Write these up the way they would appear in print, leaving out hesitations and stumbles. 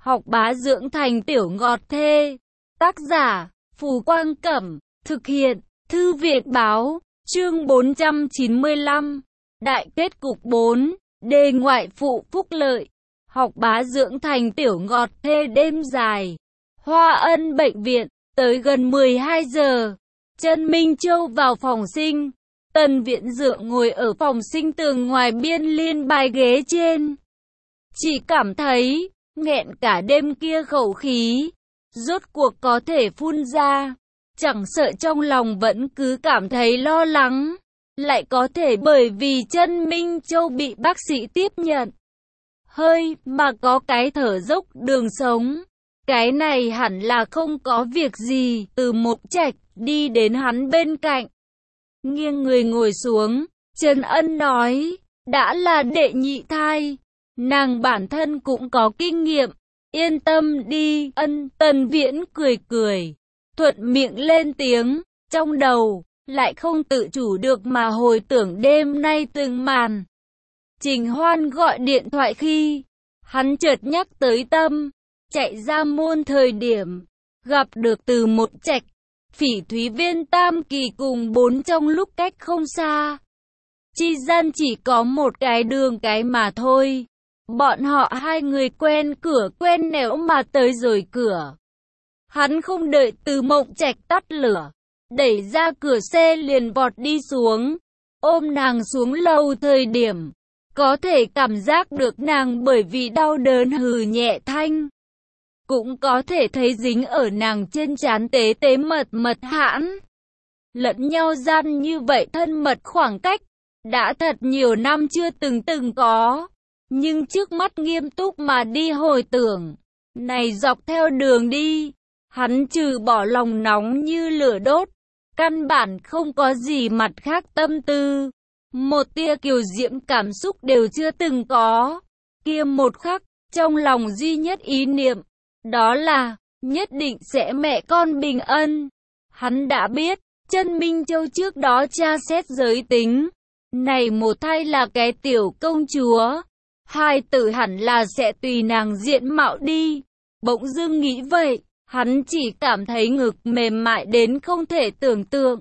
Học bá dưỡng thành tiểu ngọt thê. Tác giả, Phù Quang Cẩm. Thực hiện, Thư viện Báo. Chương 495. Đại kết cục 4. Đề ngoại phụ phúc lợi. Học bá dưỡng thành tiểu ngọt thê đêm dài. Hoa Ân bệnh viện. Tới gần 12 giờ. Trân Minh Châu vào phòng sinh. Tần Viễn Dượng ngồi ở phòng sinh tường ngoài biên liên bài ghế trên. Chỉ cảm thấy, nghẹn cả đêm kia khẩu khí. Rốt cuộc có thể phun ra. Chẳng sợ trong lòng vẫn cứ cảm thấy lo lắng. Lại có thể bởi vì Trân Minh Châu bị bác sĩ tiếp nhận hơi mà có cái thở dốc đường sống. Cái này hẳn là không có việc gì. Từ Mộc Trạch đi đến hắn bên cạnh. Nghiêng người ngồi xuống. Trần Ân nói. Đã là đệ nhị thai. Nàng bản thân cũng có kinh nghiệm. Yên tâm đi. Ân. Tần Viễn cười cười. Thuận miệng lên tiếng. Trong đầu lại không tự chủ được mà hồi tưởng đêm nay từng màn. Trình Hoan gọi điện thoại khi hắn chợt nhắc tới Tâm. Chạy ra môn thời điểm gặp được Từ Mộc Trạch, Phỉ Thúy Viên Tam Kỳ cùng 4 trong lúc cách không xa. Chi gian chỉ có một cái đường cái mà thôi. Bọn họ hai người quen cửa quen nẻo mà tới rồi cửa. Hắn không đợi Từ Mộc Trạch tắt lửa, đẩy ra cửa xe liền vọt đi xuống, ôm nàng xuống lầu thời điểm. Có thể cảm giác được nàng bởi vì đau đớn hừ nhẹ thanh. Cũng có thể thấy dính ở nàng trên trán tế tế mật mật hãn. Lẫn nhau gian như vậy thân mật khoảng cách. Đã thật nhiều năm chưa từng có. Nhưng trước mắt nghiêm túc mà đi hồi tưởng. Này dọc theo đường đi. Hắn trừ bỏ lòng nóng như lửa đốt. Căn bản không có gì mặt khác tâm tư. Một tia kiều diễm cảm xúc đều chưa từng có. Kia một khắc, trong lòng duy nhất ý niệm. Đó là, nhất định sẽ mẹ con bình ân. Hắn đã biết, Trân Minh Châu trước đó tra xét giới tính. Này một thai là cái tiểu công chúa. Hai tử hẳn là sẽ tùy nàng diện mạo đi. Bỗng dưng nghĩ vậy, hắn chỉ cảm thấy ngực mềm mại đến không thể tưởng tượng.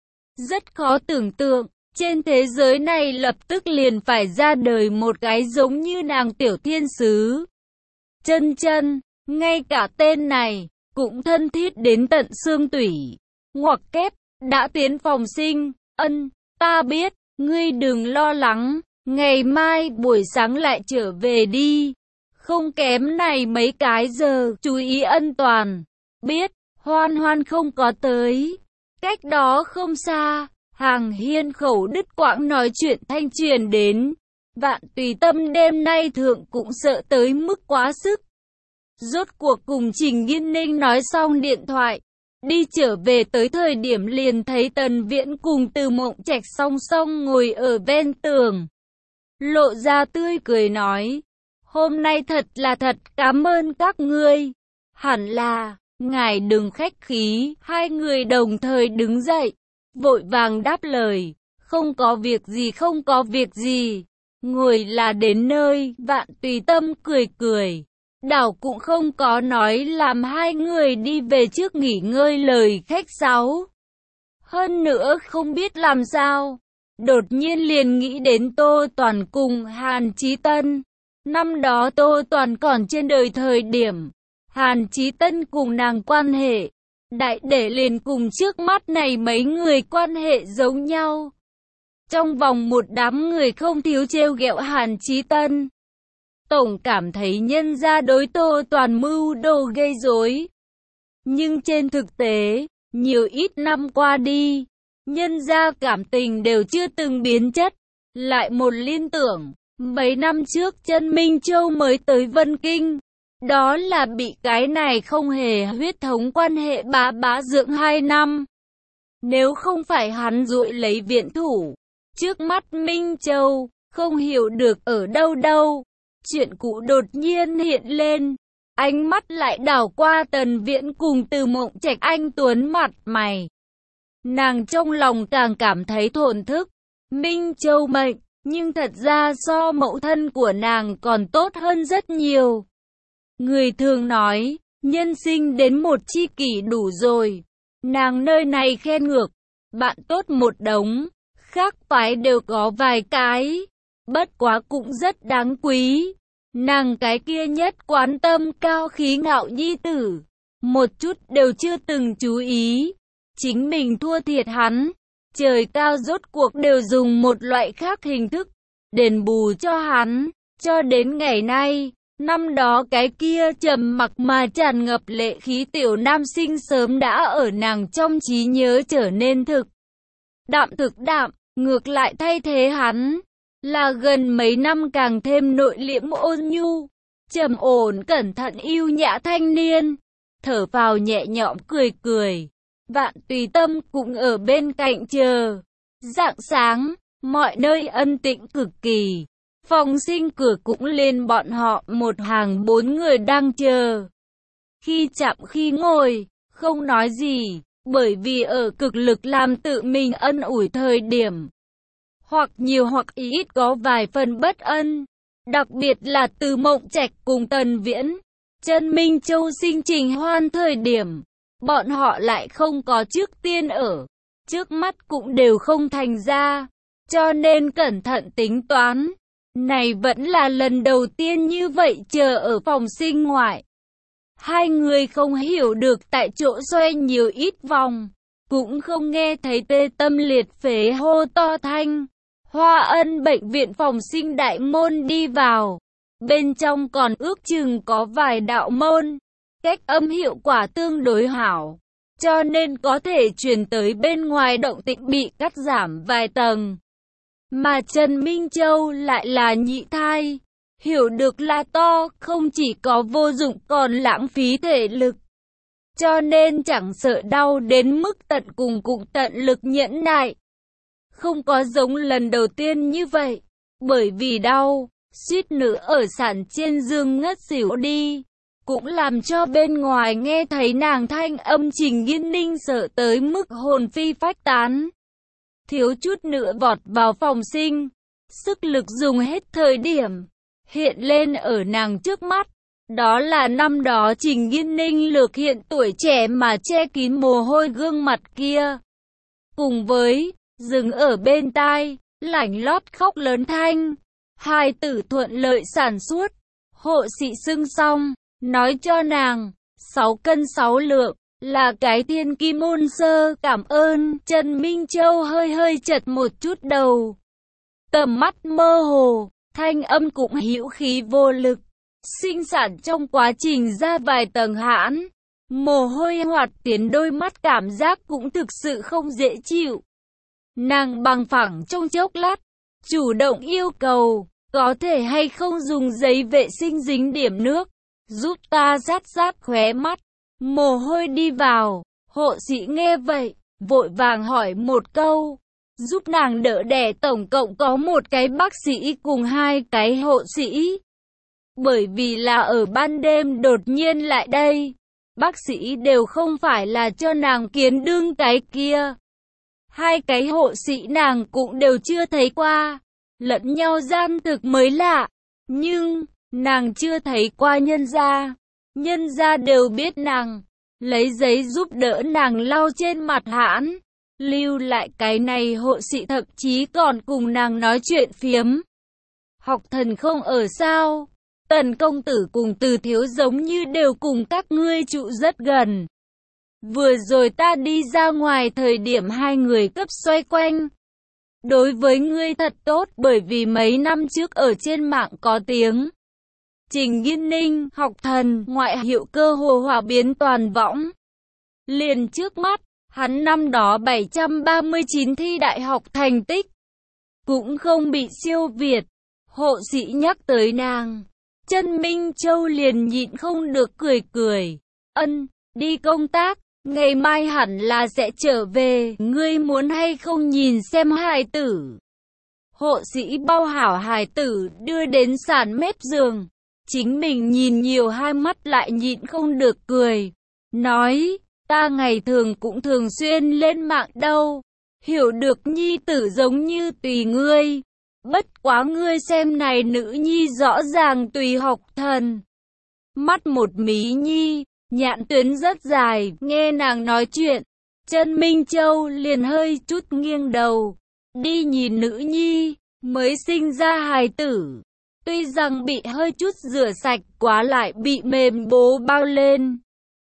Rất khó tưởng tượng, trên thế giới này lập tức liền phải ra đời một cái giống như nàng tiểu thiên sứ. Chân chân. Ngay cả tên này, cũng thân thiết đến tận xương tủy. Ngoặc kép, đã tiến phòng sinh. Ân, ta biết, ngươi đừng lo lắng. Ngày mai buổi sáng lại trở về đi. Không kém này mấy cái giờ, chú ý an toàn. Biết, Hoan Hoan không có tới. Cách đó không xa, Hàng Hiên khẩu đứt quãng nói chuyện thanh truyền đến. Vạn Tùy Tâm đêm nay thượng cũng sợ tới mức quá sức. Rốt cuộc cùng Trình Nghiên Ninh nói xong điện thoại, đi trở về tới thời điểm liền thấy Tần Viễn cùng Từ Mộc Trạch song song ngồi ở ven tường. Lộ ra tươi cười nói, hôm nay thật cảm ơn các ngươi. Hẳn là, ngài đừng khách khí. Hai người đồng thời đứng dậy, vội vàng đáp lời, không có việc gì. Ngồi là đến nơi. Vạn Tùy Tâm cười cười. Đảo cũng không có nói làm hai người đi về trước nghỉ ngơi lời khách sáo. Hơn nữa không biết làm sao, đột nhiên liền nghĩ đến Tô Toàn cùng Hàn Chí Tân. Năm đó Tô Toàn còn trên đời thời điểm, Hàn Chí Tân cùng nàng quan hệ, đại để liền cùng trước mắt này mấy người quan hệ giống nhau. Trong vòng một đám người không thiếu trêu ghẹo Hàn Chí Tân. Tổng cảm thấy nhân gia đối Tô Toàn mưu đồ gây rối. Nhưng trên thực tế, nhiều ít năm qua đi, nhân gia cảm tình đều chưa từng biến chất. Lại một liên tưởng, mấy năm trước Trân Minh Châu mới tới Vân Kinh. Đó là bị cái này không hề huyết thống quan hệ bá dưỡng 2 năm. Nếu không phải hắn dụi lấy viện thủ, trước mắt Minh Châu, không hiểu được ở đâu. Chuyện cũ đột nhiên hiện lên, ánh mắt lại đảo qua Tần Viễn cùng Từ Mộc Trạch anh tuấn mặt mày. Nàng trong lòng càng cảm thấy thổn thức. Minh Châu mệnh, nhưng thật ra so mẫu thân của nàng còn tốt hơn rất nhiều. Người thường nói, nhân sinh đến một chi kỷ đủ rồi. Nàng nơi này khen ngược, bạn tốt một đống, khác phái đều có vài cái. Bất quá cũng rất đáng quý. Nàng cái kia nhất quán tâm cao khí ngạo nhi tử, một chút đều chưa từng chú ý. Chính mình thua thiệt hắn. Trời cao rốt cuộc đều dùng một loại khác hình thức đền bù cho hắn. Cho đến ngày nay, năm đó cái kia trầm mặc mà tràn ngập lệ khí tiểu nam sinh sớm đã ở nàng trong trí nhớ trở nên thực đạm, ngược lại thay thế hắn là gần mấy năm càng thêm nội liễm ôn nhu, trầm ổn cẩn thận yêu nhã thanh niên. Thở vào nhẹ nhõm cười. Vạn tùy tâm cũng ở bên cạnh chờ. Rạng sáng, mọi nơi ân tĩnh cực kỳ. Phòng sinh cửa cũng lên, bọn họ một hàng 4 người đang chờ. Khi chạm khi ngồi, không nói gì, bởi vì ở cực lực làm tự mình ân ủi thời điểm. Hoặc nhiều hoặc ít có vài phần bất ân. Đặc biệt là từ Mộng Trạch cùng Tần Viễn, Trân Minh Châu sinh Trình Hoan thời điểm. Bọn họ lại không có trước tiên ở. Trước mắt cũng đều không thành ra. Cho nên cẩn thận tính toán. Này vẫn là lần đầu tiên như vậy chờ ở phòng sinh ngoại. Hai người không hiểu được tại chỗ xoay nhiều ít vòng. Cũng không nghe thấy tê tâm liệt phế hô to thanh. Hoa Ân bệnh viện phòng sinh đại môn đi vào. Bên trong còn ước chừng có vài đạo môn. Cách âm hiệu quả tương đối hảo. Cho nên có thể truyền tới bên ngoài động tĩnh bị cắt giảm vài tầng. Mà Trần Minh Châu lại là nhị thai. Hiểu được là to, không chỉ có vô dụng còn lãng phí thể lực. Cho nên chẳng sợ đau đến mức tận cùng cũng tận lực nhẫn nại. Không có giống lần đầu tiên như vậy. Bởi vì đau, suýt nữa ở sản trên giường ngất xỉu đi. Cũng làm cho bên ngoài nghe thấy nàng thanh âm Trình Nghiên Ninh sợ tới mức hồn phi phách tán. Thiếu chút nữa vọt vào phòng sinh. Sức lực dùng hết thời điểm. Hiện lên ở nàng trước mắt. Đó là năm đó Trình Nghiên Ninh lược hiện tuổi trẻ mà che kín mồ hôi gương mặt kia. Cùng với, dừng ở bên tai, lảnh lót khóc lớn thanh. Hai tử thuận lợi sản xuất. Hộ sĩ xưng xong. Nói cho nàng, 6 cân 6 lượng, là cái thiên kim môn sơ. Cảm ơn. Trần Minh Châu hơi chật một chút đầu. Tầm mắt mơ hồ, thanh âm cũng hữu khí vô lực. Sinh sản trong quá trình ra vài tầng hãn. Mồ hôi hoạt tiến đôi mắt, cảm giác cũng thực sự không dễ chịu. Nàng bằng phẳng trong chốc lát, chủ động yêu cầu, có thể hay không dùng giấy vệ sinh dính điểm nước. Giúp ta rát khóe mắt. Mồ hôi đi vào. Hộ sĩ nghe vậy, vội vàng hỏi một câu. Giúp nàng đỡ đẻ tổng cộng có một cái bác sĩ cùng 2 cái hộ sĩ. Bởi vì là ở ban đêm đột nhiên lại đây. Bác sĩ đều không phải là cho nàng kiến đương cái kia. 2 cái hộ sĩ nàng cũng đều chưa thấy qua. Lẫn nhau gian thực mới lạ. Nhưng nàng chưa thấy qua nhân gia đều biết nàng, lấy giấy giúp đỡ nàng lau trên mặt hãn, lưu lại cái này hộ sĩ thậm chí còn cùng nàng nói chuyện phiếm. Học Thần không ở sao? Tần công tử cùng Từ thiếu giống như đều cùng các ngươi trụ rất gần. Vừa rồi ta đi ra ngoài thời điểm 2 người cấp xoay quanh. Đối với ngươi thật tốt, bởi vì mấy năm trước ở trên mạng có tiếng. Trình Nghiên Ninh, Học Thần, ngoại hiệu cơ hồ hỏa biến toàn võng. Liền trước mắt, hắn năm đó 739 thi đại học thành tích. Cũng không bị siêu việt. Hộ sĩ nhắc tới nàng. Trân Minh Châu liền nhịn không được cười. Ân, đi công tác, ngày mai hẳn là sẽ trở về. Ngươi muốn hay không nhìn xem hài tử? Hộ sĩ bao hảo hài tử đưa đến sàn mép giường. Chính mình nhìn nhiều 2 mắt lại nhịn không được cười. Nói, ta ngày thường cũng thường xuyên lên mạng đâu. Hiểu được nhi tử giống như tùy ngươi. Bất quá ngươi xem này nữ nhi rõ ràng tùy Học Thần. mắt một mí nhi, nhãn tuyến rất dài, nghe nàng nói chuyện. Chân Minh Châu liền hơi chút nghiêng đầu, đi nhìn nữ nhi, mới sinh ra hài tử. Tuy rằng bị hơi chút rửa sạch quá lại bị mềm bố bao lên.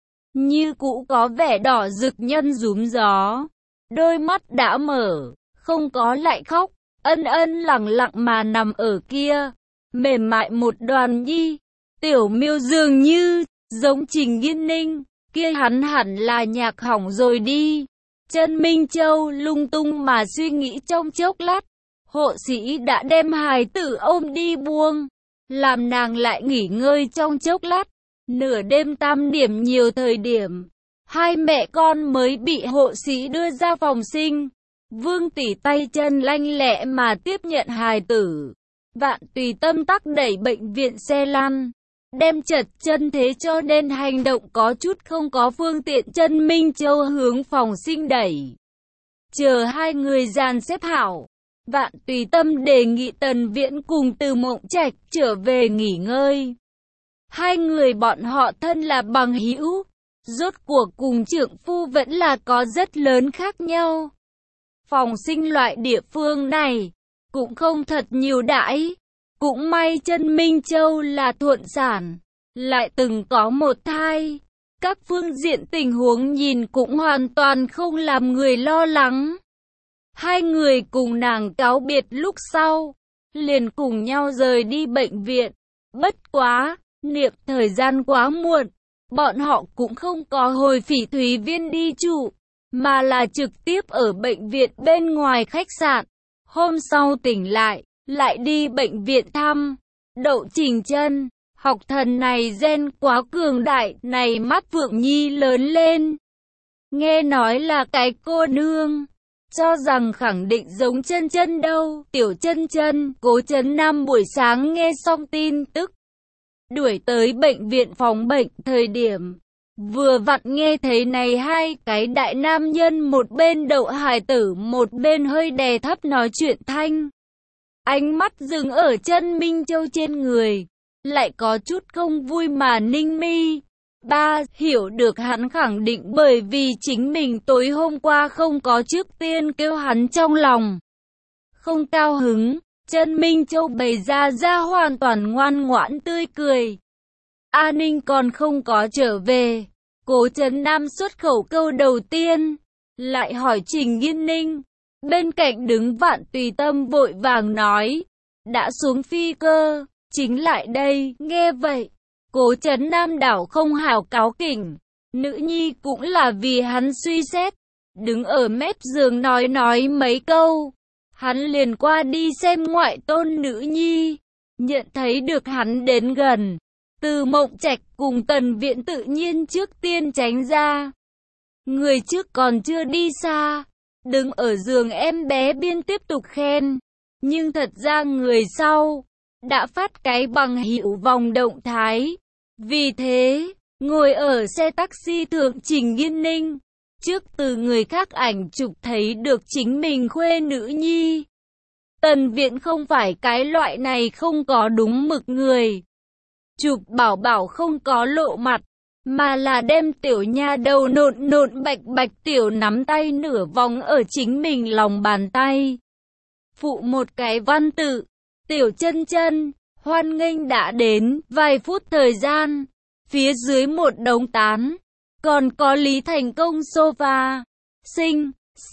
Như cũ có vẻ đỏ rực nhân rúm gió. Đôi mắt đã mở, không có lại khóc, ân ân lặng lặng mà nằm ở kia. Mềm mại một đoàn nhi, Tiểu Miêu dường như, giống Trình Nghiên Ninh, kia hắn hẳn là nhạc hỏng rồi đi. Chân Minh Châu lung tung mà suy nghĩ trong chốc lát. Hộ sĩ đã đem hài tử ôm đi buông, làm nàng lại nghỉ ngơi trong chốc lát. Nửa đêm 8 điểm nhiều thời điểm, hai mẹ con mới bị hộ sĩ đưa ra phòng sinh. Vương tỷ tay chân lanh lẹ mà tiếp nhận hài tử. Vạn Tùy Tâm tắc đẩy bệnh viện xe lăn, đem chật chân thế cho nên hành động có chút không có phương tiện. Chân Minh Châu hướng phòng sinh đẩy. Chờ hai người dàn xếp hảo, Vạn Tùy Tâm đề nghị Tần Viễn cùng Từ Mộng Trạch trở về nghỉ ngơi. Hai người bọn họ thân là bằng hữu, rốt cuộc cùng trượng phu vẫn là có rất lớn khác nhau. Phòng sinh loại địa phương này cũng không thật nhiều đãi. Cũng may Chân Minh Châu là thuận sản, lại từng có một thai. Các phương diện tình huống nhìn cũng hoàn toàn không làm người lo lắng. Hai người cùng nàng cáo biệt lúc sau, liền cùng nhau rời đi bệnh viện. Bất quá, niệm thời gian quá muộn, bọn họ cũng không có hồi Phỉ Thúy Viên đi trụ, mà là trực tiếp ở bệnh viện bên ngoài khách sạn. Hôm sau tỉnh lại đi bệnh viện thăm. Đậu Trình Chân, học thần này gen quá cường đại, này mắt Phượng Nhi lớn lên. Nghe nói là cái cô nương, cho rằng khẳng định giống Chân Chân đâu. Tiểu Chân Chân, Cố Trấn Nam buổi sáng nghe xong tin tức, đuổi tới bệnh viện phòng bệnh thời điểm, vừa vặn nghe thấy này hai cái đại nam nhân một bên đậu hài tử một bên hơi đè thấp nói chuyện thanh. Ánh mắt dừng ở Chân Minh Châu trên người, lại có chút không vui mà ninh mi. Ba hiểu được hắn khẳng định bởi vì chính mình tối hôm qua không có trước tiên kêu hắn trong lòng không cao hứng. Chân Minh Châu bày ra hoàn toàn ngoan ngoãn tươi cười. A Ninh còn không có trở về. Cố Trấn Nam xuất khẩu câu đầu tiên, lại hỏi Trình Nghiên Ninh. Bên cạnh đứng Vạn Tùy Tâm vội vàng nói, đã xuống phi cơ, chính lại đây. Nghe vậy, Cố Trấn Nam đảo không hào cáo kỉnh, nữ nhi cũng là vì hắn suy xét, đứng ở mép giường nói mấy câu. Hắn liền qua đi xem ngoại tôn nữ nhi, nhận thấy được hắn đến gần. Từ Mộng Trạch cùng Tần Viễn tự nhiên trước tiên tránh ra. Người trước còn chưa đi xa, đứng ở giường em bé biên tiếp tục khen. Nhưng thật ra người sau đã phát cái bằng hữu vòng động thái. Vì thế, ngồi ở xe taxi thượng Trình Nghiên Ninh, trước từ người khác ảnh chụp thấy được chính mình khuê nữ nhi. Tần Viễn không phải cái loại này không có đúng mực người. Chụp bảo bảo không có lộ mặt, mà là đem tiểu nha đầu nộn bạch bạch tiểu nắm tay nửa vòng ở chính mình lòng bàn tay. Phụ một cái văn tự, Tiểu Chân Chân, hoan nghênh đã đến. Vài phút thời gian, phía dưới một đống tán, còn có Lý Thành Công sofa, xinh,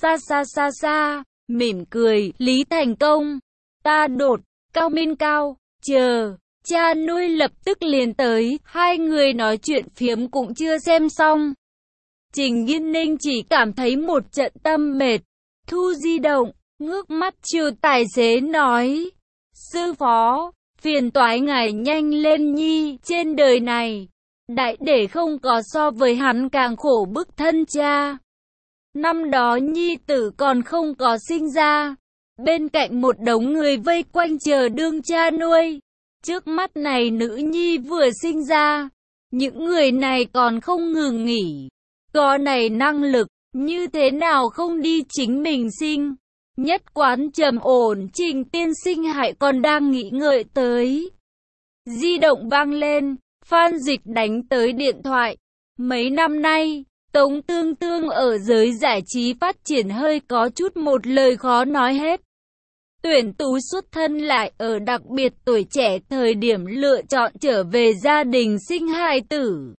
xa, mỉm cười. Lý Thành Công, ta đột, Cao Minh Cao, chờ. Cha nuôi lập tức liền tới, hai người nói chuyện phiếm cũng chưa xem xong. Trình Nghiên Ninh chỉ cảm thấy một trận tâm mệt, thu di động, ngước mắt chiều tài xế nói, sư phó, phiền toái ngài nhanh lên nhi, trên đời này, đại để không có so với hắn càng khổ bức thân cha. Năm đó nhi tử còn không có sinh ra, bên cạnh một đống người vây quanh chờ đương cha nuôi. Trước mắt này nữ nhi vừa sinh ra, những người này còn không ngừng nghỉ. Có này năng lực, như thế nào không đi chính mình sinh. Nhất quán trầm ổn Trình tiên sinh hại còn đang nghĩ ngợi tới. Di động vang lên, Phan Dịch đánh tới điện thoại. Mấy năm nay, Tống Tương Tương ở giới giải trí phát triển hơi có chút một lời khó nói hết. Tuyển tú xuất thân lại ở đặc biệt tuổi trẻ thời điểm lựa chọn trở về gia đình sinh hài tử.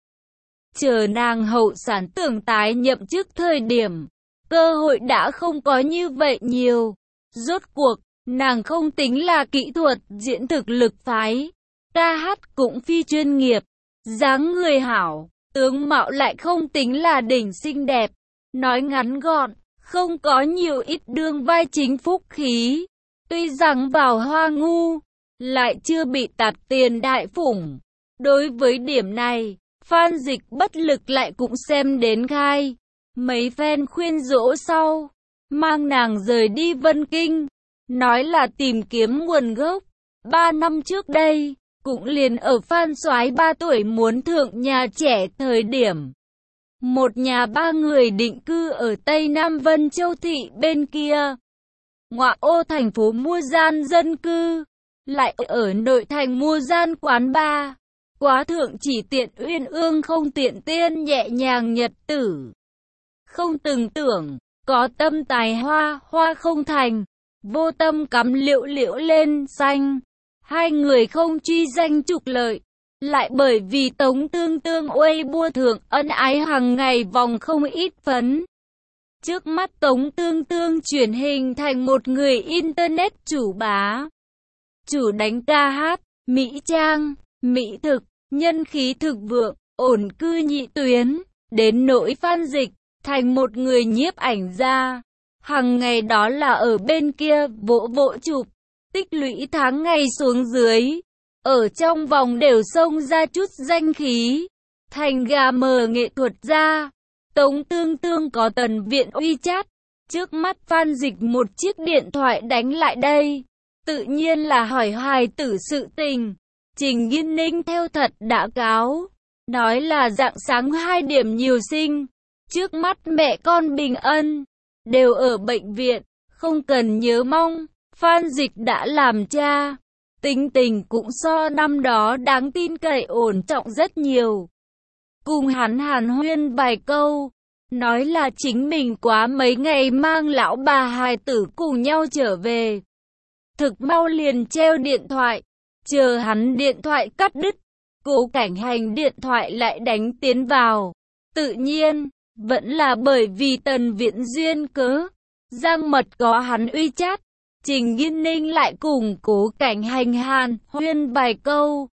Chờ nàng hậu sản tưởng tái nhậm chức thời điểm, cơ hội đã không có như vậy nhiều. Rốt cuộc, nàng không tính là kỹ thuật diễn thực lực phái, ca hát cũng phi chuyên nghiệp, dáng người hảo, tướng mạo lại không tính là đỉnh xinh đẹp. Nói ngắn gọn, không có nhiều ít đương vai chính phúc khí. Tuy rằng vào hoa ngu, lại chưa bị tạt tiền đại phủng. Đối với điểm này, Phan Dịch bất lực lại cũng xem đến gai. Mấy phen khuyên dỗ sau, mang nàng rời đi Vân Kinh, nói là tìm kiếm nguồn gốc. 3 năm trước đây, cũng liền ở Phan Soái 3 tuổi muốn thượng nhà trẻ thời điểm. Một nhà 3 người định cư ở Tây Nam Vân Châu Thị bên kia. Ngoại ô thành phố mua gian dân cư, lại ở nội thành mua gian quán bar. Quá thượng chỉ tiện uyên ương không tiện tiên nhẹ nhàng nhật tử. Không từng tưởng, có tâm tài hoa, hoa không thành, vô tâm cắm liễu liễu lên xanh. Hai người không truy danh trục lợi, lại bởi vì Tống Tương Tương uây bua thượng ân ái hàng ngày vòng không ít phấn. Trước mắt Tống Tương Tương chuyển hình thành một người internet chủ bá. Chủ đánh ca hát, mỹ trang, mỹ thực, nhân khí thực vượng, ổn cư nhị tuyến, đến nỗi Phan Dịch, thành một người nhiếp ảnh gia. Hằng ngày đó là ở bên kia vỗ vỗ chụp, tích lũy tháng ngày xuống dưới. Ở trong vòng đều xông ra chút danh khí, thành gà mờ nghệ thuật gia. Tống Tương Tương có tần viện WeChat, trước mắt Phan Dịch một chiếc điện thoại đánh lại đây. Tự nhiên là hỏi hài tử sự tình. Trình Nghiên Ninh theo thật đã cáo, nói là rạng sáng 2 điểm nhiều sinh. Trước mắt mẹ con bình ân, đều ở bệnh viện, không cần nhớ mong. Phan Dịch đã làm cha, tính tình cũng so năm đó đáng tin cậy ổn trọng rất nhiều. Cùng hắn hàn huyên vài câu, nói là chính mình quá mấy ngày mang lão bà hài tử cùng nhau trở về. Thực mau liền treo điện thoại, chờ hắn điện thoại cắt đứt, Cố Cảnh Hành điện thoại lại đánh tiến vào. Tự nhiên, vẫn là bởi vì Tần Viễn duyên cớ. Giang Mật có hắn WeChat, Trình Nghiên Ninh lại cùng Cố Cảnh Hành hàn huyên vài câu.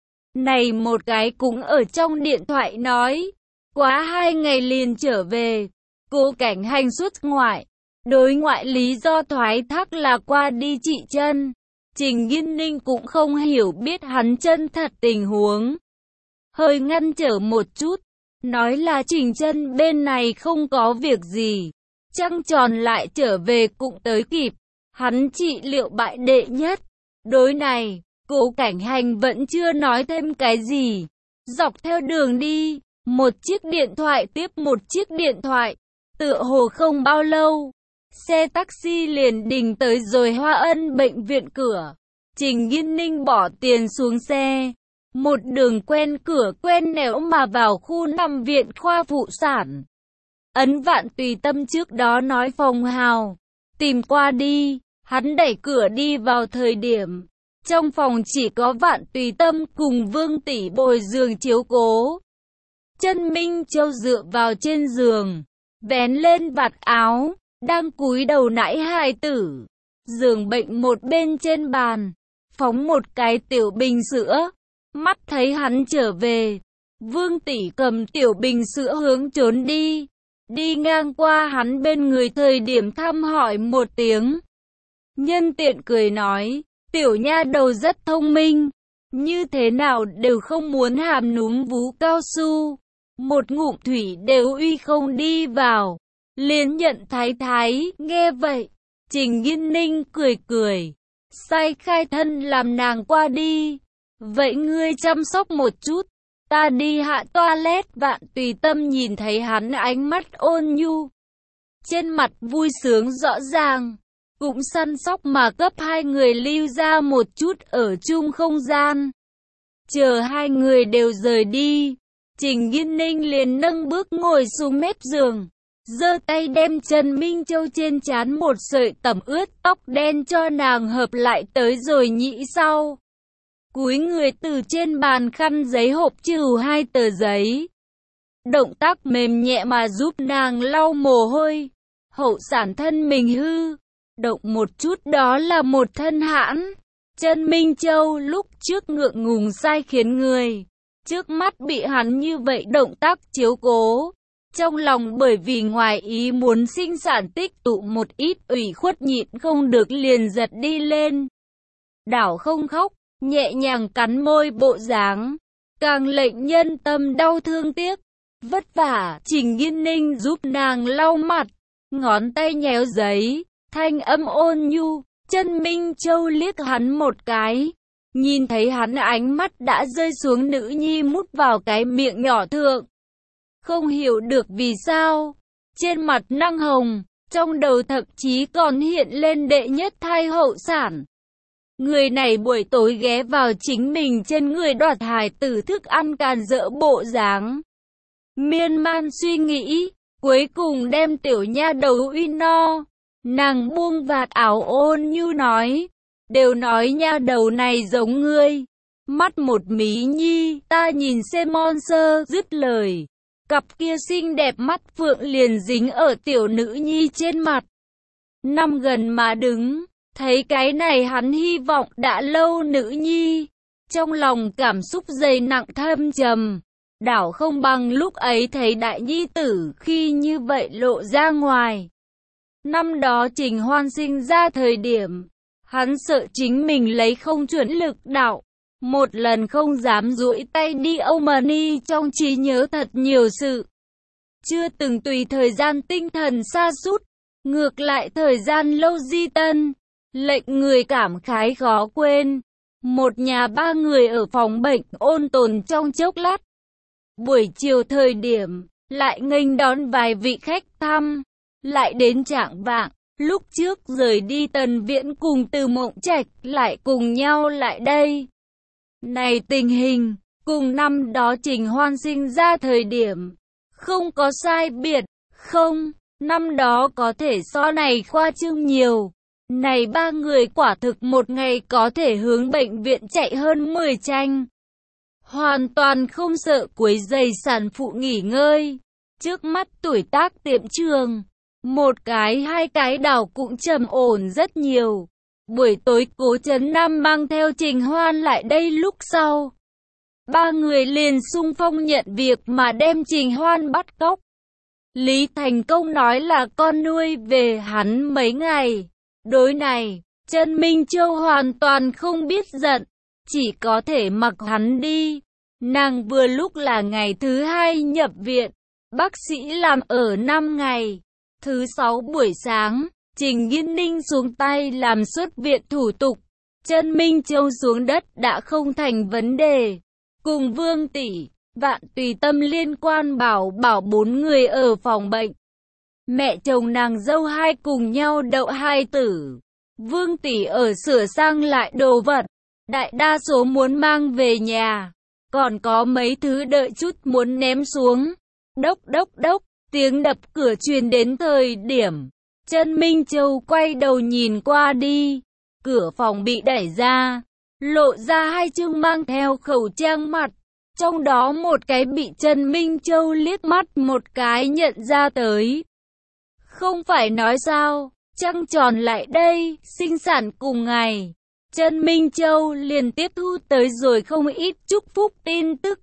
Này một cái cũng ở trong điện thoại nói, quá 2 ngày liền trở về. Cố Cảnh Hành xuất ngoại, đối ngoại lý do thoái thác là qua đi trị chân. Trình Nghiên Ninh cũng không hiểu biết hắn chân thật tình huống, hơi ngăn trở một chút, nói là Trình chân bên này không có việc gì, trăng tròn lại trở về cũng tới kịp, hắn trị liệu bại đệ nhất. Đối này, Cố Cảnh Hành vẫn chưa nói thêm cái gì. Dọc theo đường đi, một chiếc điện thoại tiếp một chiếc điện thoại, tựa hồ không bao lâu, xe taxi liền đình tới rồi Hoa Ân bệnh viện cửa. Trình Nghiên Ninh bỏ tiền xuống xe, một đường quen cửa quen nẻo mà vào khu nằm viện khoa phụ sản. Ấn Vạn Tùy Tâm trước đó nói phòng hào, tìm qua đi, hắn đẩy cửa đi vào thời điểm, trong phòng chỉ có Vạn Tùy Tâm cùng Vương Tỷ bồi giường chiếu cố. Chân Minh Châu dựa vào trên giường, vén lên vạt áo, đang cúi đầu nãi hài tử. Giường bệnh một bên trên bàn, phóng một cái tiểu bình sữa. Mắt thấy hắn trở về, Vương Tỷ cầm tiểu bình sữa hướng trốn đi. Đi ngang qua hắn bên người thời điểm thăm hỏi một tiếng. Nhân tiện cười nói, tiểu nha đầu rất thông minh, như thế nào đều không muốn hàm núm vú cao su. Một ngụm thủy đều uy không đi vào, liền nhận thái thái. Nghe vậy, Trình Nghiên Ninh cười cười, sai khai thân làm nàng qua đi. Vậy ngươi chăm sóc một chút, ta đi hạ toilet. Vạn Tùy Tâm nhìn thấy hắn ánh mắt ôn nhu, trên mặt vui sướng rõ ràng, cũng săn sóc mà cấp hai người lưu ra một chút ở chung không gian. Chờ hai người đều rời đi, Trình Nghiên Ninh liền nâng bước ngồi xuống mép giường, giơ tay đem Trần Minh Châu trên trán một sợi tẩm ướt tóc đen cho nàng hợp lại tới rồi nhĩ sau. Cúi người từ trên bàn khăn giấy hộp trừ hai tờ giấy. Động tác mềm nhẹ mà giúp nàng lau mồ hôi. Hậu sản thân mình hư, động một chút đó là một thân hãn. Trần Minh Châu lúc trước ngượng ngùng sai khiến người, trước mắt bị hắn như vậy động tác chiếu cố. Trong lòng bởi vì ngoài ý muốn sinh sản tích tụ một ít ủy khuất nhịn không được liền giật đi lên. Đảo không khóc, nhẹ nhàng cắn môi bộ dáng, càng lệnh nhân tâm đau thương tiếc. Vất vả, Trình Nghiên Ninh giúp nàng lau mặt, ngón tay nhéo giấy, thanh âm ôn nhu. Trần Minh Châu liếc hắn một cái, nhìn thấy hắn ánh mắt đã rơi xuống nữ nhi mút vào cái miệng nhỏ thượng. Không hiểu được vì sao, trên mặt năng hồng, trong đầu thậm chí còn hiện lên đệ nhất thai hậu sản. Người này buổi tối ghé vào chính mình trên người đoạt hài tử thức ăn càn rỡ bộ dáng. Miên man suy nghĩ, cuối cùng đem tiểu nha đầu uy no. Nàng buông vạt áo ôn nhu nói, đều nói nha đầu này giống ngươi. Mắt một mí nhi, ta nhìn xem monster, dứt lời. Cặp kia xinh đẹp mắt phượng liền dính ở tiểu nữ nhi trên mặt. Năm gần mà đứng, thấy cái này hắn hy vọng đã lâu nữ nhi. Trong lòng cảm xúc dày nặng thâm trầm. Đảo không bằng lúc ấy thấy đại nhi tử khi như vậy lộ ra ngoài. Năm đó Trình Hoan sinh ra thời điểm, hắn sợ chính mình lấy không chuẩn lực đạo. Một lần không dám duỗi tay đi âu mà ni trong trí nhớ thật nhiều sự. Chưa từng tùy thời gian tinh thần sa sút, ngược lại thời gian lâu di tân, lệnh người cảm khái khó quên. Một nhà ba người ở phòng bệnh ôn tồn trong chốc lát. Buổi chiều thời điểm, lại nghênh đón vài vị khách thăm. Lại đến chạng vạng, lúc trước rời đi Tần Viễn cùng Từ Mộng Trạch lại cùng nhau lại đây. Này tình hình, cùng năm đó Trình Hoan sinh ra thời điểm, không có sai biệt, không, năm đó có thể so này khoa trương nhiều. Này ba người quả thực một ngày có thể hướng bệnh viện chạy hơn 10 tranh. Hoàn toàn không sợ quấy rầy sản phụ nghỉ ngơi. Trước mắt tuổi tác tiệm trường, một cái hai cái đảo cũng trầm ổn rất nhiều. Buổi tối Cố Trấn Nam mang theo Trình Hoan lại đây lúc sau. Ba người liền xung phong nhận việc mà đem Trình Hoan bắt cóc. Lý Thành Công nói là con nuôi về hắn mấy ngày. Đối này, Trần Minh Châu hoàn toàn không biết giận, chỉ có thể mặc hắn đi. Nàng vừa lúc là ngày thứ hai nhập viện, bác sĩ làm ở 5 ngày. Thứ 6 buổi sáng, Trình Nghiên Ninh xuống tay làm xuất viện thủ tục. Trần Minh Châu xuống đất đã không thành vấn đề. Cùng Vương Tỷ, Vạn Tùy Tâm liên quan bảo 4 người ở phòng bệnh. Mẹ chồng nàng dâu hai cùng nhau đậu hai tử. Vương Tỷ ở sửa sang lại đồ vật, đại đa số muốn mang về nhà. Còn có mấy thứ đợi chút muốn ném xuống. Đốc đốc đốc, tiếng đập cửa truyền đến thời điểm. Trần Minh Châu quay đầu nhìn qua đi. Cửa phòng bị đẩy ra, lộ ra hai trương mang theo khẩu trang mặt. Trong đó một cái bị Trần Minh Châu liếc mắt một cái nhận ra tới. Không phải nói sao, trăng tròn lại đây, sinh sản cùng ngày. Trần Minh Châu liền tiếp thu tới rồi không ít chúc phúc tin tức.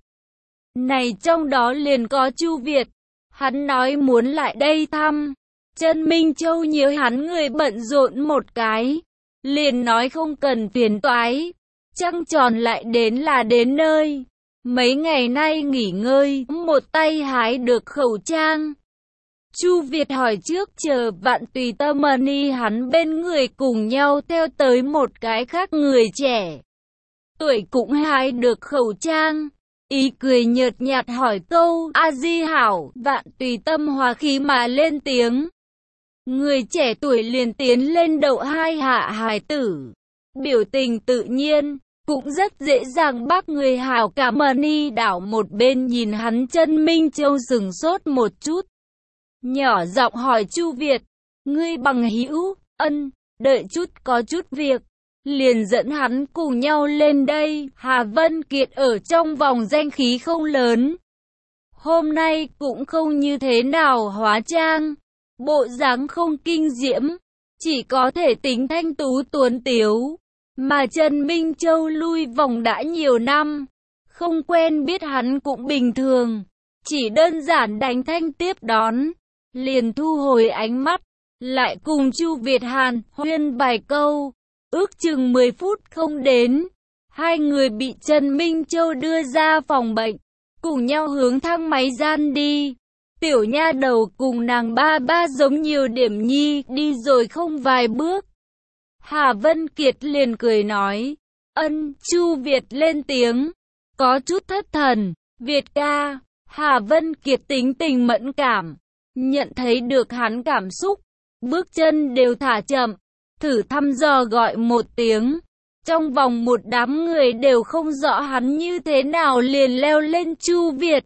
Này trong đó liền có Chu Việt, hắn nói muốn lại đây thăm. Trần Minh Châu nhớ hắn người bận rộn một cái, liền nói không cần phiền toái. Trăng tròn lại đến là đến nơi. Mấy ngày nay nghỉ ngơi, một tay hái được khẩu trang. Chu Việt hỏi trước chờ Vạn Tùy Tâm Ni hắn bên người cùng nhau theo tới một cái khác người trẻ. Tuổi cũng hái được khẩu trang. Ý cười nhợt nhạt hỏi câu, A Di hảo, Vạn Tùy Tâm hòa khí mà lên tiếng. Người trẻ tuổi liền tiến lên đậu hai hạ hài tử. Biểu tình tự nhiên, cũng rất dễ dàng bắt người hảo cảm. Mani đảo một bên nhìn hắn. Chân Minh Châu sững sốt một chút, nhỏ giọng hỏi Chu Việt, ngươi bằng hữu? Ân, đợi chút, có chút việc. Liền dẫn hắn cùng nhau lên đây. Hà Vân Kiệt ở trong vòng danh khí không lớn, hôm nay cũng không như thế nào hóa trang, bộ dáng không kinh diễm, chỉ có thể tính thanh tú tuấn tiếu. Mà Trần Minh Châu lui vòng đã nhiều năm, không quen biết hắn cũng bình thường, chỉ đơn giản đánh thanh tiếp đón, liền thu hồi ánh mắt, lại cùng Chu Việt Hàn huyên vài câu. Ước chừng 10 phút không đến, hai người bị Trần Minh Châu đưa ra phòng bệnh, cùng nhau hướng thang máy gian đi. Tiểu nha đầu cùng nàng ba giống nhiều điểm nhi, đi rồi không vài bước, Hà Vân Kiệt liền cười nói, ân. Chu Việt lên tiếng, có chút thất thần, Việt ca. Hà Vân Kiệt tính tình mẫn cảm, nhận thấy được hắn cảm xúc, bước chân đều thả chậm, thử thăm dò gọi một tiếng. Trong vòng một đám người đều không rõ hắn như thế nào liền leo lên Chu Việt.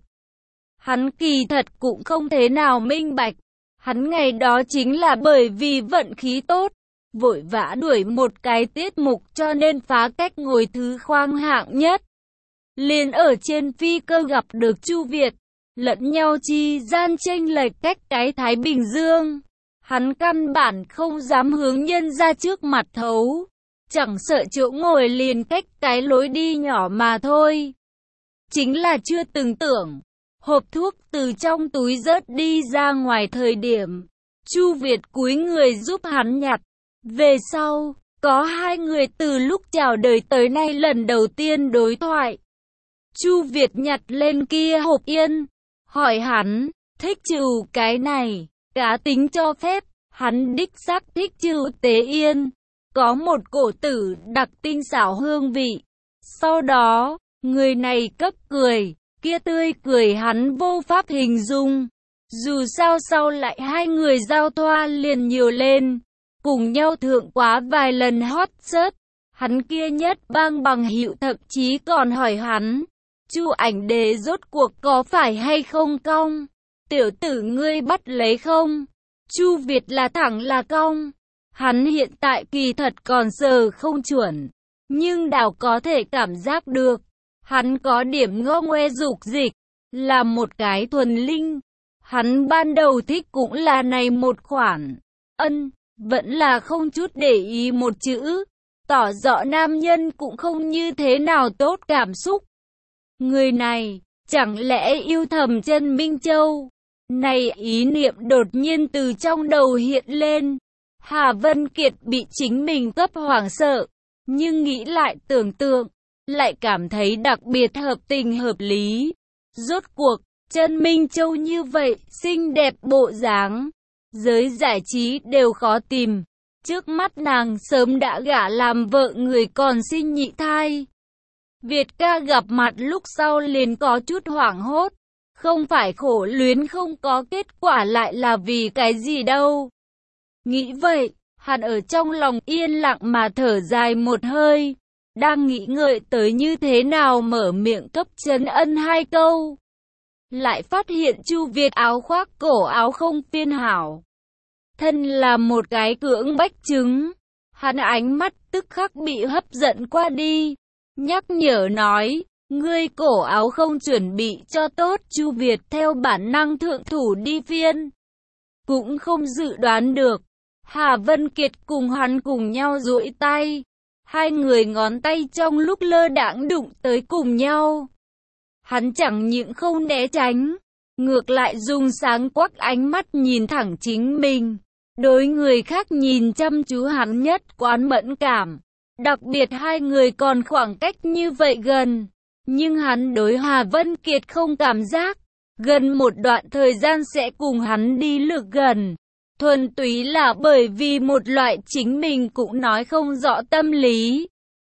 Hắn kỳ thật cũng không thế nào minh bạch, hắn ngày đó chính là bởi vì vận khí tốt, vội vã đuổi một cái tiết mục cho nên phá cách ngồi thứ khoang hạng nhất. Liền ở trên phi cơ gặp được Chu Việt, lẫn nhau chi gian chênh lệch cách cái Thái Bình Dương. Hắn căn bản không dám hướng nhân ra trước mặt thấu, chẳng sợ chỗ ngồi liền cách cái lối đi nhỏ mà thôi. Chính là chưa từng tưởng, hộp thuốc từ trong túi rớt đi ra ngoài thời điểm, Chu Việt cúi người giúp hắn nhặt. Về sau, có hai người từ lúc chào đời tới nay lần đầu tiên đối thoại. Chu Việt nhặt lên kia hộp yên, hỏi hắn, thích trừ cái này, cá tính cho phép. Hắn đích xác thích trừ tế yên, có một cổ tử đặc tinh xảo hương vị. Sau đó, người này cấp cười, kia tươi cười hắn vô pháp hình dung. Dù sao sau lại hai người giao thoa liền nhiều lên, cùng nhau thượng quá vài lần hot search. Hắn kia nhất bang bằng hữu thậm chí còn hỏi hắn, Chu ảnh đế rốt cuộc có phải hay không cong? Tiểu tử ngươi bắt lấy không? Chu Việt là thẳng là cong. Hắn hiện tại kỳ thật còn sờ không chuẩn, nhưng đảo có thể cảm giác được. Hắn có điểm ngô ngoe dục dịch, là một cái thuần linh. Hắn ban đầu thích cũng là này một khoản. Ân, vẫn là không chút để ý một chữ, tỏ rõ nam nhân cũng không như thế nào tốt cảm xúc. Người này, chẳng lẽ yêu thầm Trần Minh Châu? Này ý niệm đột nhiên từ trong đầu hiện lên. Hà Vân Kiệt bị chính mình cấp hoảng sợ, nhưng nghĩ lại tưởng tượng, lại cảm thấy đặc biệt hợp tình hợp lý. Rốt cuộc, Trần Minh Châu như vậy, xinh đẹp bộ dáng, giới giải trí đều khó tìm. Trước mắt nàng sớm đã gả làm vợ người còn sinh nhị thai. Việt ca gặp mặt lúc sau liền có chút hoảng hốt. Không phải khổ luyến không có kết quả lại là vì cái gì đâu. Nghĩ vậy, hắn ở trong lòng yên lặng mà thở dài một hơi. Đang nghĩ ngợi tới như thế nào mở miệng cấp Trấn Ân hai câu. Lại phát hiện Chu Việt áo khoác cổ áo không phiên hảo. Thân là một cái cưỡng bách chứng. Hắn ánh mắt tức khắc bị hấp dẫn qua đi. Nhắc nhở nói, ngươi cổ áo không chuẩn bị cho tốt. Chu Việt theo bản năng thượng thủ đi phiên. Cũng không dự đoán được. Hà Vân Kiệt cùng hắn cùng nhau duỗi tay. Hai người ngón tay trong lúc lơ đãng đụng tới cùng nhau. Hắn chẳng những không né tránh, ngược lại dùng sáng quắc ánh mắt nhìn thẳng chính mình. Đối người khác nhìn chăm chú hắn nhất quán mẫn cảm. Đặc biệt hai người còn khoảng cách như vậy gần. Nhưng hắn đối Hà Vân Kiệt không cảm giác. Gần một đoạn thời gian sẽ cùng hắn đi lược gần. Thuần túy là bởi vì một loại chính mình cũng nói không rõ tâm lý.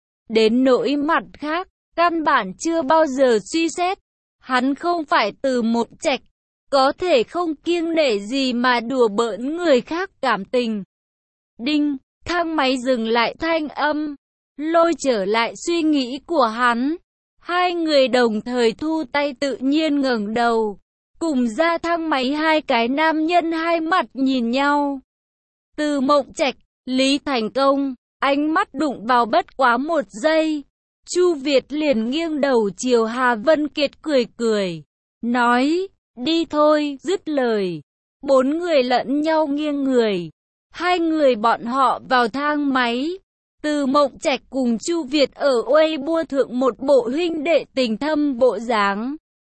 Đến nỗi mặt khác, căn bản chưa bao giờ suy xét. Hắn không phải từ một trạch, có thể không kiêng nể gì mà đùa bỡn người khác cảm tình. Đinh, thang máy dừng lại thanh âm. lôi trở lại suy nghĩ của hắn. Hai người đồng thời thu tay tự nhiên ngẩng đầu, cùng ra thang máy. Hai cái nam nhân hai mặt nhìn nhau. Từ Mộng Trạch, Lý Thành Công, ánh mắt đụng vào bất quá một giây. Chu Việt liền nghiêng đầu chiều Hà Vân Kiệt cười cười, nói, đi thôi, dứt lời. Bốn người lẫn nhau nghiêng người. Hai người bọn họ vào thang máy. Từ Mộng Trạch cùng Chu Việt ở Weibo thượng một bộ huynh đệ tình thâm bộ dáng.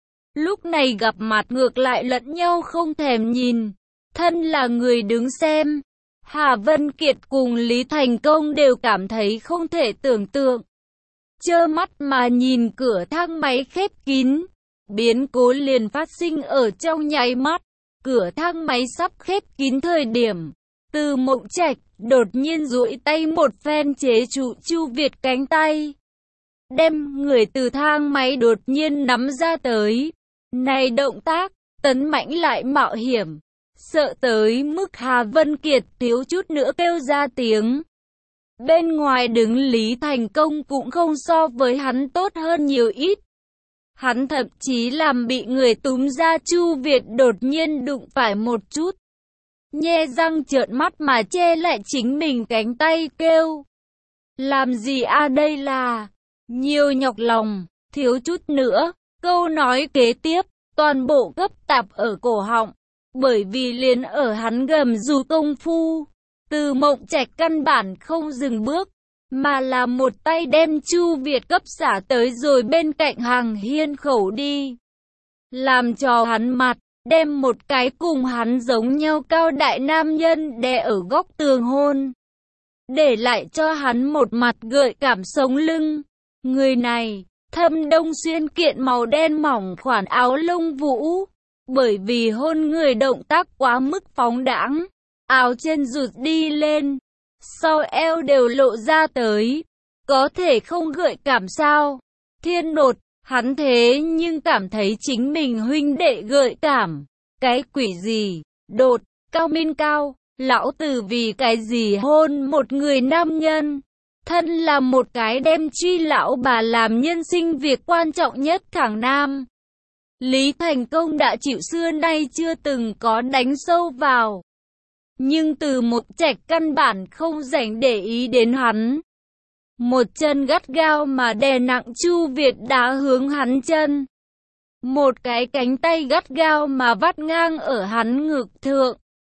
Lúc này gặp mặt ngược lại lẫn nhau không thèm nhìn. Thân là người đứng xem, Hà Vân Kiệt cùng Lý Thành Công đều cảm thấy không thể tưởng tượng. Trơ mắt mà nhìn cửa thang máy khép kín. Biến cố liền phát sinh ở trong nháy mắt. Cửa thang máy sắp khép kín thời điểm, Từ Mộng Trạch đột nhiên duỗi tay một phen chế trụ Chu Việt cánh tay, đem người từ thang máy đột nhiên nắm ra tới. Này động tác tấn mãnh lại mạo hiểm, sợ tới mức Hà Vân Kiệt thiếu chút nữa kêu ra tiếng. Bên ngoài đứng Lý Thành Công cũng không so với hắn tốt hơn nhiều ít. Hắn thậm chí làm bị người túm ra. Chu Việt đột nhiên đụng phải một chút, nhe răng trợn mắt mà che lại chính mình cánh tay, kêu, làm gì a, đây là nhiều nhọc lòng, thiếu chút nữa. Câu nói kế tiếp toàn bộ gấp tạp ở cổ họng, bởi vì liền ở hắn gầm rú công phu, Từ Mộng Trạch căn bản không dừng bước, mà là một tay đem Chu Việt cấp xả tới rồi bên cạnh hàng hiên khẩu đi. Làm cho hắn mặt, đem một cái cùng hắn giống nhau cao đại nam nhân đè ở góc tường hôn. Để lại cho hắn một mặt gợi cảm sống lưng. Người này, Thâm Đông xuyên kiện màu đen mỏng khoản áo lông vũ. Bởi vì hôn người động tác quá mức phóng đãng, áo trên rụt đi lên, sau eo đều lộ ra tới. Có thể không gợi cảm sao? Thiên đột, hắn thế nhưng cảm thấy chính mình huynh đệ gợi cảm. Cái quỷ gì? Đột, cao minh cao, lão tử vì cái gì hôn một người nam nhân? Thân là một cái đem truy lão bà làm nhân sinh việc quan trọng nhất Thảng Nam. Lý Thành Công đã chịu xưa nay chưa từng có đánh sâu vào. Nhưng Từ Mộng Trạch căn bản không rảnh để ý đến hắn. Một chân gắt gao mà đè nặng Chu Việt đá hướng hắn chân. Một cái cánh tay gắt gao mà vắt ngang ở hắn ngực thượng.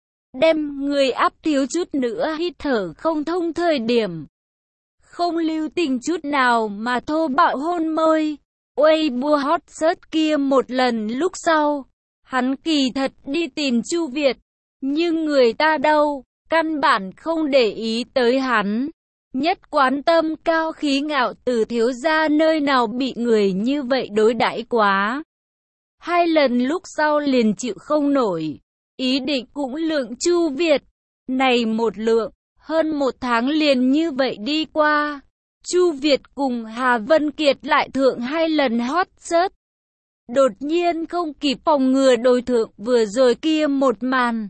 Đem người áp thiếu chút nữa hít thở không thông thời điểm. Không lưu tình chút nào mà thô bạo hôn môi. Weibo hot search kia một lần lúc sau, hắn kỳ thật đi tìm Chu Việt, nhưng người ta đâu, căn bản không để ý tới hắn. Nhất quán tâm cao khí ngạo Từ thiếu gia nơi nào bị người như vậy đối đãi quá. Hai lần lúc sau liền chịu không nổi, ý định cũng lượng Chu Việt. Này một lượng, hơn một tháng liền như vậy đi qua. Chu Việt cùng Hà Vân Kiệt lại thượng hai lần hot search. Đột nhiên không kịp phòng ngừa đối thượng vừa rồi kia một màn.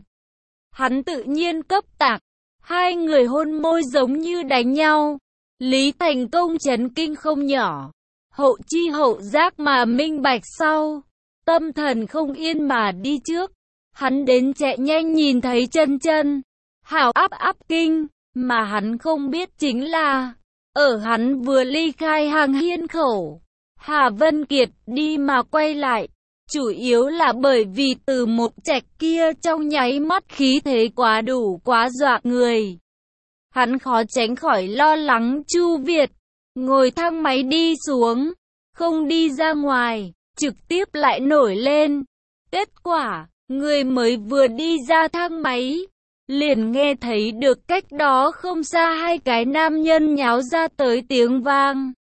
Hắn tự nhiên cấp tạc. Hai người hôn môi giống như đánh nhau. Lý Thành Công chấn kinh không nhỏ. Hậu chi hậu giác mà minh bạch sau. Tâm thần không yên mà đi trước. Hắn đến chạy nhanh nhìn thấy chân. Hảo áp kinh. Mà hắn không biết chính là, ở hắn vừa ly khai hàng hiên khẩu, Hà Vân Kiệt đi mà quay lại. Chủ yếu là bởi vì Từ Mộng Trạch kia trong nháy mắt khí thế quá đủ quá dọa người. Hắn khó tránh khỏi lo lắng Chu Việt, ngồi thang máy đi xuống, không đi ra ngoài, trực tiếp lại nổi lên. Kết quả, người mới vừa đi ra thang máy, liền nghe thấy được cách đó không xa hai cái nam nhân nháo ra tới tiếng vang.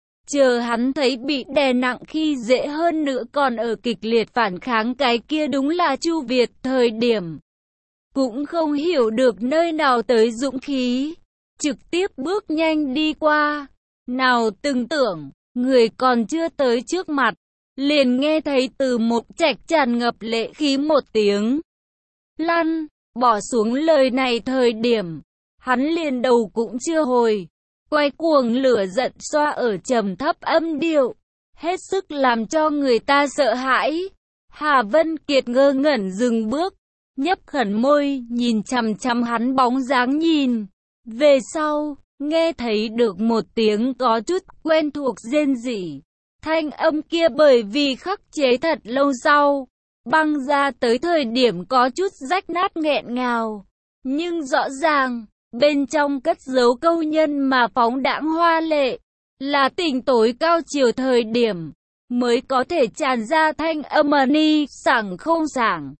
Chờ hắn thấy bị đè nặng khi dễ hơn nữa còn ở kịch liệt phản kháng cái kia đúng là Chu Việt thời điểm. Cũng không hiểu được nơi nào tới dũng khí, trực tiếp bước nhanh đi qua. Nào từng tưởng, người còn chưa tới trước mặt, liền nghe thấy Từ Mộng Trạch tràn ngập lệ khí một tiếng. Lăn, bỏ xuống lời này thời điểm, hắn liền đầu cũng chưa hồi. quay cuồng lửa giận xoa ở trầm thấp âm điệu, hết sức làm cho người ta sợ hãi. Hà Vân Kiệt ngơ ngẩn dừng bước, nhấp khẩn môi, nhìn chằm chằm hắn bóng dáng nhìn. Về sau, nghe thấy được một tiếng có chút quen thuộc rên rỉ. Thanh âm kia bởi vì khắc chế thật lâu sau, băng ra tới thời điểm có chút rách nát nghẹn ngào. Nhưng rõ ràng, bên trong cất giấu câu nhân mà phóng đãng hoa lệ, là tình tối cao chiều thời điểm, mới có thể tràn ra thanh âm ni sảng không sảng.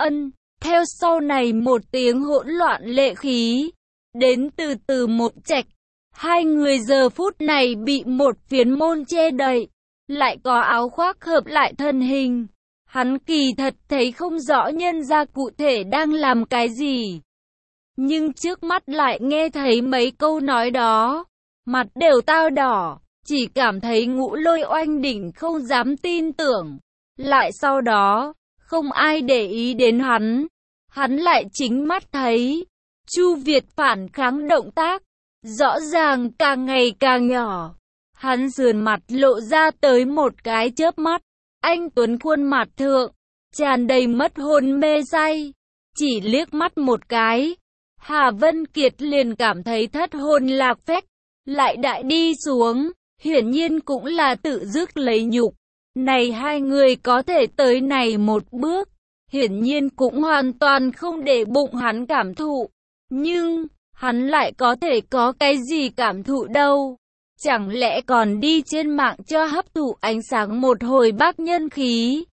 Theo sau này một tiếng hỗn loạn lệ khí, đến từ từ một trạch. Hai người giờ phút này bị một phiến môn che đậy, lại có áo khoác hợp lại thân hình. Hắn kỳ thật thấy không rõ nhân gia cụ thể đang làm cái gì. Nhưng trước mắt lại nghe thấy mấy câu nói đó, mặt đều tao đỏ, chỉ cảm thấy ngũ lôi oanh đỉnh không dám tin tưởng. Lại sau đó, không ai để ý đến hắn lại chính mắt thấy, Chu Việt phản kháng động tác, rõ ràng càng ngày càng nhỏ. Hắn sườn mặt lộ ra tới một cái chớp mắt, anh tuấn khuôn mặt thượng, tràn đầy mất hồn mê say. Chỉ liếc mắt một cái, Hà Vân Kiệt liền cảm thấy thất hồn lạc phách, lại đại đi xuống, hiển nhiên cũng là tự dứt lấy nhục. Này hai người có thể tới này một bước, hiển nhiên cũng hoàn toàn không để bụng hắn cảm thụ. Nhưng, hắn lại có thể có cái gì cảm thụ đâu? Chẳng lẽ còn đi trên mạng cho hấp thụ ánh sáng một hồi bác nhân khí?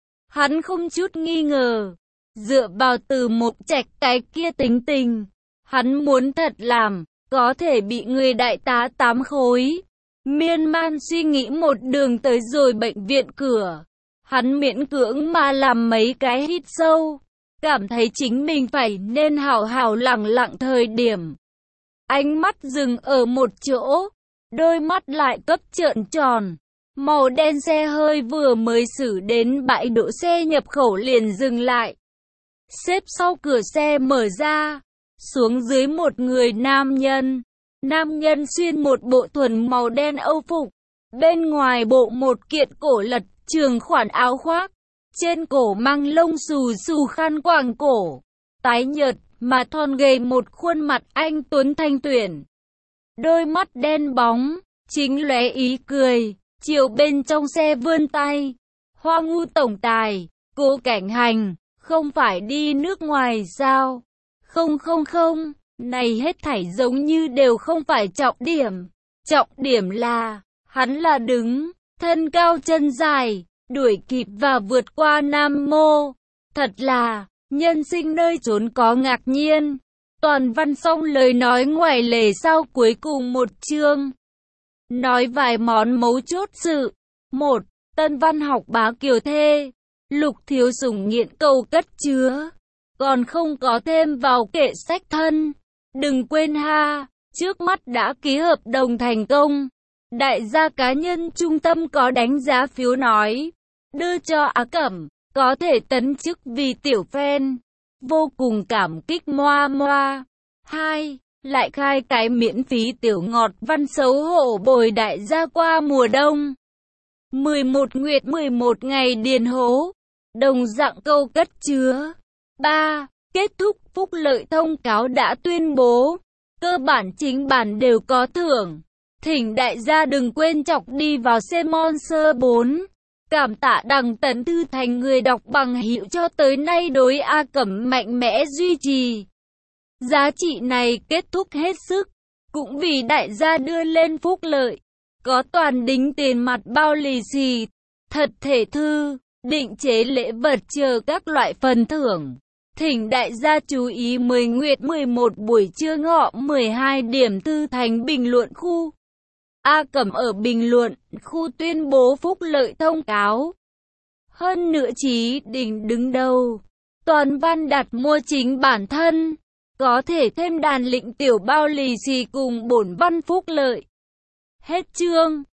Hắn không chút nghi ngờ, dựa vào từ một trạch cái kia tính tình, hắn muốn thật làm, có thể bị người đại tá 8 khối. Miên man suy nghĩ một đường tới rồi bệnh viện cửa, hắn miễn cưỡng mà làm mấy cái hít sâu, cảm thấy chính mình phải nên hảo hảo lẳng lặng thời điểm. Ánh mắt dừng ở một chỗ, đôi mắt lại cấp trợn tròn. Màu đen xe hơi vừa mới xử đến bãi đỗ xe nhập khẩu liền dừng lại. Xếp sau cửa xe mở ra, xuống dưới một người nam nhân. Nam nhân xuyên một bộ thuần màu đen âu phục, bên ngoài bộ một kiện cổ lật trường khoản áo khoác, trên cổ mang lông xù xù khăn quàng cổ, tái nhợt mà thon gầy một khuôn mặt anh tuấn thanh tuyển. Đôi mắt đen bóng, chính lóe ý cười, chiều bên trong xe vươn tay. Hoa Ngu tổng tài, cô Cảnh Hành, không phải đi nước ngoài sao? Không, này hết thảy giống như đều không phải trọng điểm. Trọng điểm là, hắn là đứng, thân cao chân dài, đuổi kịp và vượt qua Nam Mô. Thật là, nhân sinh nơi trốn có ngạc nhiên. Toàn văn xong lời nói ngoài lề sau cuối cùng một chương. Nói vài món mấu chốt sự. 1. Tân văn học bá Kiều Thê. Lục Thiếu Sủng nghiện cầu cất chứa. Còn không có thêm vào kệ sách thân. Đừng quên ha, trước mắt đã ký hợp đồng thành công. Đại gia cá nhân trung tâm có đánh giá phiếu nói. Đưa cho Á Cẩm, có thể tấn chức vì tiểu fan. Vô cùng cảm kích moa moa. 2. Lại khai cái miễn phí tiểu ngọt văn xấu hổ bồi đại gia qua mùa đông. 11 nguyệt 11 ngày điền hố. Đồng dạng câu cất chứa. 3. Kết thúc phúc lợi thông cáo đã tuyên bố. Cơ bản chính bản đều có thưởng. Thỉnh đại gia đừng quên chọc đi vào xem Monster 4. Cảm tạ Đằng Tấn Thư thành người đọc bằng hữu cho tới nay đối A Cẩm mạnh mẽ duy trì. Giá trị này kết thúc hết sức, cũng vì đại gia đưa lên phúc lợi. Có toàn đính tiền mặt bao lì xì, thật thể thư, định chế lễ vật chờ các loại phần thưởng. Thỉnh đại gia chú ý 10 nguyệt 11 buổi trưa ngọ 12 điểm Thư thành bình luận khu. A Cẩm ở bình luận khu tuyên bố phúc lợi thông cáo. Hơn nữa Chí Đỉnh đứng đầu. Toàn văn đặt mua chính bản thân. Có thể thêm đàn lịnh tiểu bao lì xì cùng bổn văn phúc lợi. Hết chương.